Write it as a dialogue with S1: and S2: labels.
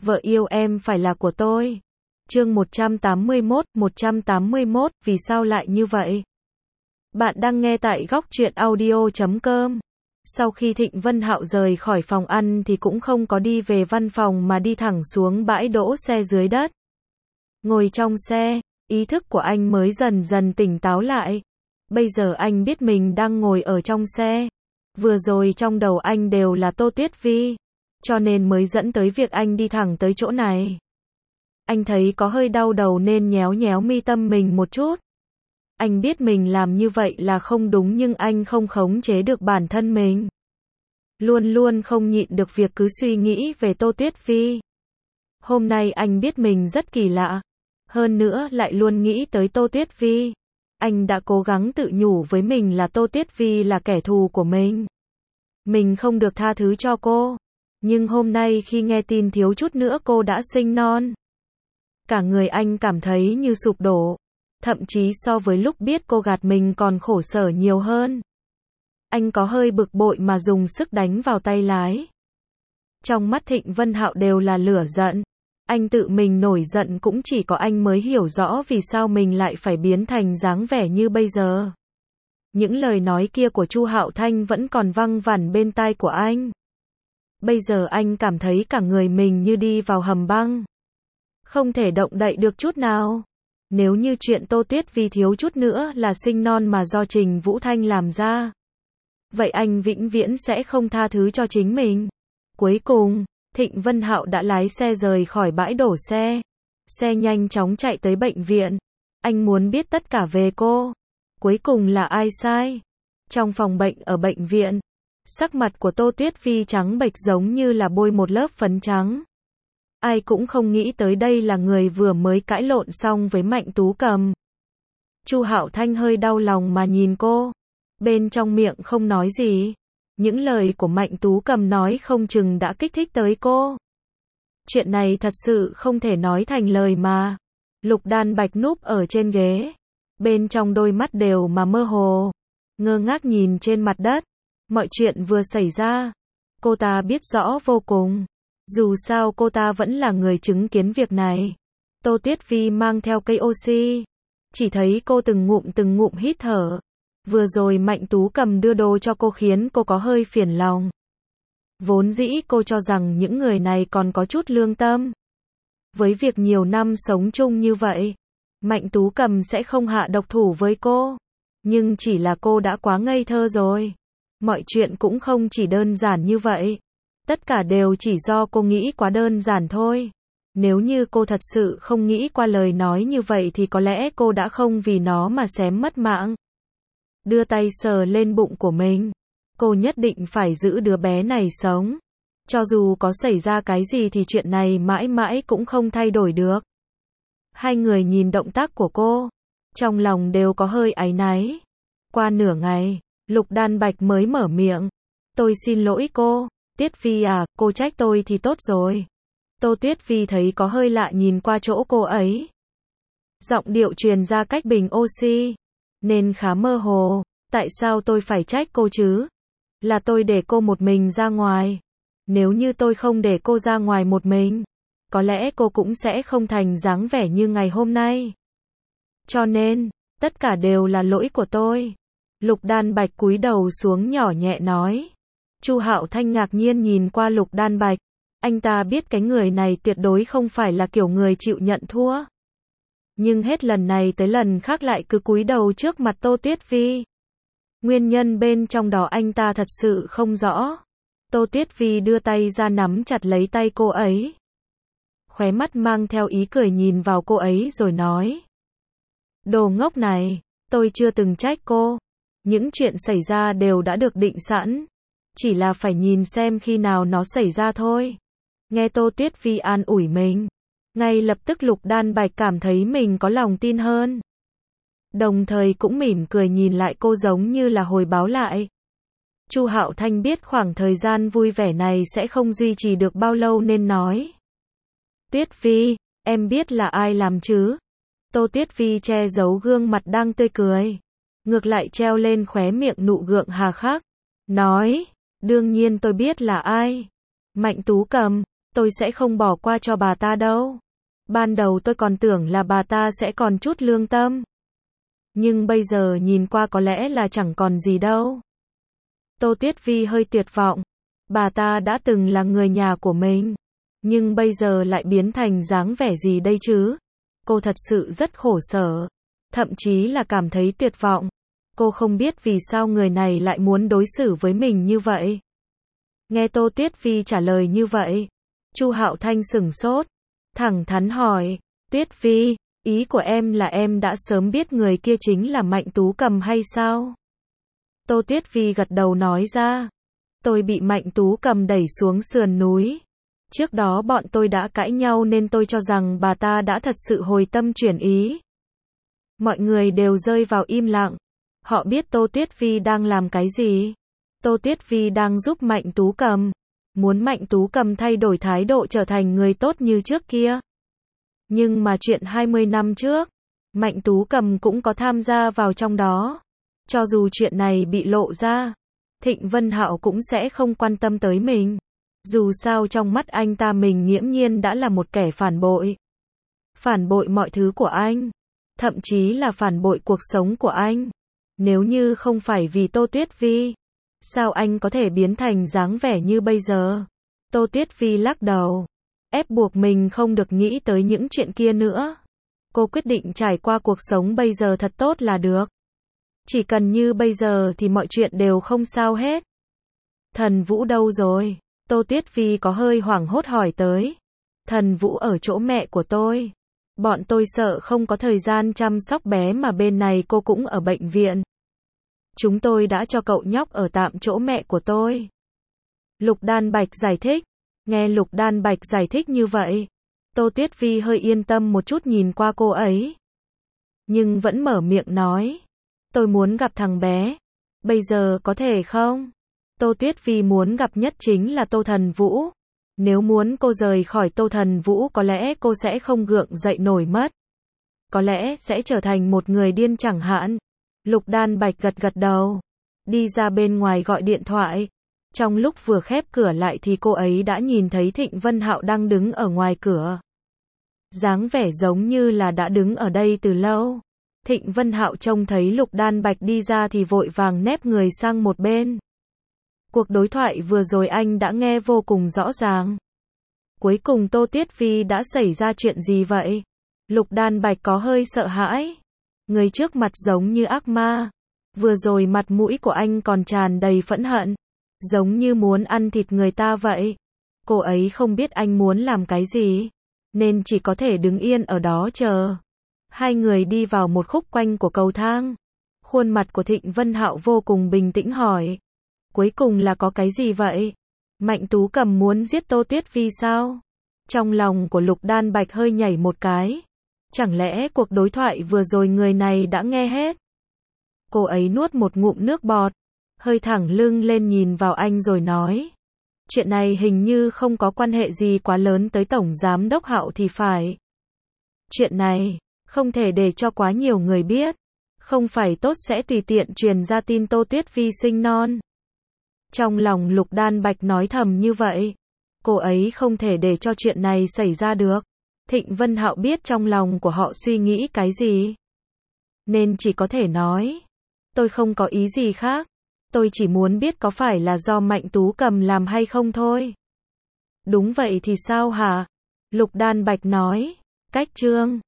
S1: Vợ yêu em phải là của tôi. Chương 181, vì sao lại như vậy? Bạn đang nghe tại góc truyện audio.com. Sau khi Thịnh Vân Hạo rời khỏi phòng ăn thì cũng không có đi về văn phòng mà đi thẳng xuống bãi đỗ xe dưới đất. Ngồi trong xe, ý thức của anh mới dần dần tỉnh táo lại. Bây giờ anh biết mình đang ngồi ở trong xe. Vừa rồi trong đầu anh đều là Tô Tuyết Vi, cho nên mới dẫn tới việc anh đi thẳng tới chỗ này. Anh thấy có hơi đau đầu nên nhéo nhéo mi tâm mình một chút. Anh biết mình làm như vậy là không đúng nhưng anh không khống chế được bản thân mình. Luôn luôn không nhịn được việc cứ suy nghĩ về Tô Tuyết Vi. Hôm nay anh biết mình rất kỳ lạ. Hơn nữa lại luôn nghĩ tới Tô Tuyết Vi. Anh đã cố gắng tự nhủ với mình là Tô Tuyết Vi là kẻ thù của mình. Mình không được tha thứ cho cô. Nhưng hôm nay khi nghe tin thiếu chút nữa cô đã sinh non, cả người anh cảm thấy như sụp đổ. Thậm chí so với lúc biết cô gạt mình còn khổ sở nhiều hơn. Anh có hơi bực bội mà dùng sức đánh vào tay lái. Trong mắt Thịnh Vân Hạo đều là lửa giận. Anh tự mình nổi giận cũng chỉ có anh mới hiểu rõ vì sao mình lại phải biến thành dáng vẻ như bây giờ. Những lời nói kia của Chu Hạo Thanh vẫn còn văng vẳng bên tai của anh. Bây giờ anh cảm thấy cả người mình như đi vào hầm băng. Không thể động đậy được chút nào. Nếu như chuyện Tô Tuyết Vi thiếu chút nữa là sinh non mà do Trình Vũ Thanh làm ra, vậy anh vĩnh viễn sẽ không tha thứ cho chính mình. Cuối cùng, Thịnh Vân Hạo đã lái xe rời khỏi bãi đổ xe. Xe nhanh chóng chạy tới bệnh viện. Anh muốn biết tất cả về cô. Cuối cùng là ai sai? Trong phòng bệnh ở bệnh viện, sắc mặt của Tô Tuyết Vi trắng bệch giống như là bôi một lớp phấn trắng. Ai cũng không nghĩ tới đây là người vừa mới cãi lộn xong với Mạnh Tú Cầm. Chu Hạo Thanh hơi đau lòng mà nhìn cô. Bên trong miệng không nói gì. Những lời của Mạnh Tú Cầm nói không chừng đã kích thích tới cô. Chuyện này thật sự không thể nói thành lời mà. Lục Đan Bạch núp ở trên ghế. Bên trong đôi mắt đều mà mơ hồ. Ngơ ngác nhìn trên mặt đất. Mọi chuyện vừa xảy ra, cô ta biết rõ vô cùng. Dù sao cô ta vẫn là người chứng kiến việc này. Tô Tuyết Vi mang theo cây oxy. Chỉ thấy cô từng ngụm hít thở. Vừa rồi Mạnh Tú Cầm đưa đồ cho cô khiến cô có hơi phiền lòng. Vốn dĩ cô cho rằng những người này còn có chút lương tâm. Với việc nhiều năm sống chung như vậy, Mạnh Tú Cầm sẽ không hạ độc thủ với cô. Nhưng chỉ là cô đã quá ngây thơ rồi. Mọi chuyện cũng không chỉ đơn giản như vậy. Tất cả đều chỉ do cô nghĩ quá đơn giản thôi. Nếu như cô thật sự không nghĩ qua lời nói như vậy thì có lẽ cô đã không vì nó mà xém mất mạng. Đưa tay sờ lên bụng của mình. Cô nhất định phải giữ đứa bé này sống. Cho dù có xảy ra cái gì thì chuyện này mãi mãi cũng không thay đổi được. Hai người nhìn động tác của cô. Trong lòng đều có hơi áy náy. Qua nửa ngày, Lục Đan Bạch mới mở miệng. Tôi xin lỗi cô. Tuyết Vi à, cô trách tôi thì tốt rồi. Tô Tuyết Vi thấy có hơi lạ nhìn qua chỗ cô ấy. Giọng điệu truyền ra cách bình oxy. Nên khá mơ hồ. Tại sao tôi phải trách cô chứ? Là tôi để cô một mình ra ngoài. Nếu như tôi không để cô ra ngoài một mình, có lẽ cô cũng sẽ không thành dáng vẻ như ngày hôm nay. Cho nên, tất cả đều là lỗi của tôi. Lục Đan Bạch cúi đầu xuống nhỏ nhẹ nói. Chu Hạo Thanh ngạc nhiên nhìn qua Lục Đan Bạch. Anh ta biết cái người này tuyệt đối không phải là kiểu người chịu nhận thua. Nhưng hết lần này tới lần khác lại cứ cúi đầu trước mặt Tô Tuyết Vi. Nguyên nhân bên trong đó anh ta thật sự không rõ. Tô Tuyết Vi đưa tay ra nắm chặt lấy tay cô ấy. Khóe mắt mang theo ý cười nhìn vào cô ấy rồi nói. Đồ ngốc này, tôi chưa từng trách cô. Những chuyện xảy ra đều đã được định sẵn. Chỉ là phải nhìn xem khi nào nó xảy ra thôi. Nghe Tô Tuyết Vi an ủi mình. Ngay lập tức Lục Đan Bạch cảm thấy mình có lòng tin hơn. Đồng thời cũng mỉm cười nhìn lại cô giống như là hồi báo lại. Chu Hạo Thanh biết khoảng thời gian vui vẻ này sẽ không duy trì được bao lâu nên nói. Tuyết Vi, em biết là ai làm chứ? Tô Tuyết Vi che giấu gương mặt đang tươi cười. Ngược lại treo lên khóe miệng nụ gượng hà khắc. Nói, đương nhiên tôi biết là ai. Mạnh Tú Cầm. Tôi sẽ không bỏ qua cho bà ta đâu. Ban đầu tôi còn tưởng là bà ta sẽ còn chút lương tâm. Nhưng bây giờ nhìn qua có lẽ là chẳng còn gì đâu. Tô Tuyết Vi hơi tuyệt vọng. Bà ta đã từng là người nhà của mình. Nhưng bây giờ lại biến thành dáng vẻ gì đây chứ? Cô thật sự rất khổ sở. Thậm chí là cảm thấy tuyệt vọng. Cô không biết vì sao người này lại muốn đối xử với mình như vậy. Nghe Tô Tuyết Vi trả lời như vậy, Chu Hạo Thanh sửng sốt, thẳng thắn hỏi, Tuyết Vi, ý của em là em đã sớm biết người kia chính là Mạnh Tú Cầm hay sao? Tô Tuyết Vi gật đầu nói ra, tôi bị Mạnh Tú Cầm đẩy xuống sườn núi. Trước đó bọn tôi đã cãi nhau nên tôi cho rằng bà ta đã thật sự hồi tâm chuyển ý. Mọi người đều rơi vào im lặng. Họ biết Tô Tuyết Vi đang làm cái gì. Tô Tuyết Vi đang giúp Mạnh Tú Cầm. Muốn Mạnh Tú Cầm thay đổi thái độ trở thành người tốt như trước kia. Nhưng mà chuyện 20 năm trước, Mạnh Tú Cầm cũng có tham gia vào trong đó. Cho dù chuyện này bị lộ ra, Thịnh Vân Hạo cũng sẽ không quan tâm tới mình. Dù sao trong mắt anh ta mình nghiễm nhiên đã là một kẻ phản bội. Phản bội mọi thứ của anh. Thậm chí là phản bội cuộc sống của anh. Nếu như không phải vì Tô Tuyết Vi, sao anh có thể biến thành dáng vẻ như bây giờ? Tô Tuyết Vi lắc đầu, ép buộc mình không được nghĩ tới những chuyện kia nữa. Cô quyết định trải qua cuộc sống bây giờ thật tốt là được. Chỉ cần như bây giờ thì mọi chuyện đều không sao hết. Thần Vũ đâu rồi? Tô Tuyết Vi có hơi hoảng hốt hỏi tới. Thần Vũ ở chỗ mẹ của tôi. Bọn tôi sợ không có thời gian chăm sóc bé mà bên này cô cũng ở bệnh viện. Chúng tôi đã cho cậu nhóc ở tạm chỗ mẹ của tôi. Lục Đan Bạch giải thích. Nghe Lục Đan Bạch giải thích như vậy, Tô Tuyết Vi hơi yên tâm một chút nhìn qua cô ấy. Nhưng vẫn mở miệng nói. Tôi muốn gặp thằng bé. Bây giờ có thể không? Tô Tuyết Vi muốn gặp nhất chính là Tô Thần Vũ. Nếu muốn cô rời khỏi Tô Thần Vũ có lẽ cô sẽ không gượng dậy nổi mất. Có lẽ sẽ trở thành một người điên chẳng hạn. Lục Đan Bạch gật gật đầu. Đi ra bên ngoài gọi điện thoại. Trong lúc vừa khép cửa lại thì cô ấy đã nhìn thấy Thịnh Vân Hạo đang đứng ở ngoài cửa. Dáng vẻ giống như là đã đứng ở đây từ lâu. Thịnh Vân Hạo trông thấy Lục Đan Bạch đi ra thì vội vàng nép người sang một bên. Cuộc đối thoại vừa rồi anh đã nghe vô cùng rõ ràng. Cuối cùng Tô Tuyết Vi đã xảy ra chuyện gì vậy? Lục Đan Bạch có hơi sợ hãi. Người trước mặt giống như ác ma. Vừa rồi mặt mũi của anh còn tràn đầy phẫn hận. Giống như muốn ăn thịt người ta vậy. Cô ấy không biết anh muốn làm cái gì. Nên chỉ có thể đứng yên ở đó chờ. Hai người đi vào một khúc quanh của cầu thang. Khuôn mặt của Thịnh Vân Hạo vô cùng bình tĩnh hỏi. Cuối cùng là có cái gì vậy? Mạnh Tú Cầm muốn giết Tô Tuyết Vi sao? Trong lòng của Lục Đan Bạch hơi nhảy một cái. Chẳng lẽ cuộc đối thoại vừa rồi người này đã nghe hết? Cô ấy nuốt một ngụm nước bọt. Hơi thẳng lưng lên nhìn vào anh rồi nói. Chuyện này hình như không có quan hệ gì quá lớn tới Tổng Giám Đốc Hạo thì phải. Chuyện này, không thể để cho quá nhiều người biết. Không phải tốt sẽ tùy tiện truyền ra tin Tô Tuyết Vi sinh non. Trong lòng Lục Đan Bạch nói thầm như vậy. Cô ấy không thể để cho chuyện này xảy ra được. Thịnh Vân Hạo biết trong lòng của họ suy nghĩ cái gì. Nên chỉ có thể nói. Tôi không có ý gì khác. Tôi chỉ muốn biết có phải là do Mạnh Tú Cầm làm hay không thôi. Đúng vậy thì sao hả? Lục Đan Bạch nói. Cách chương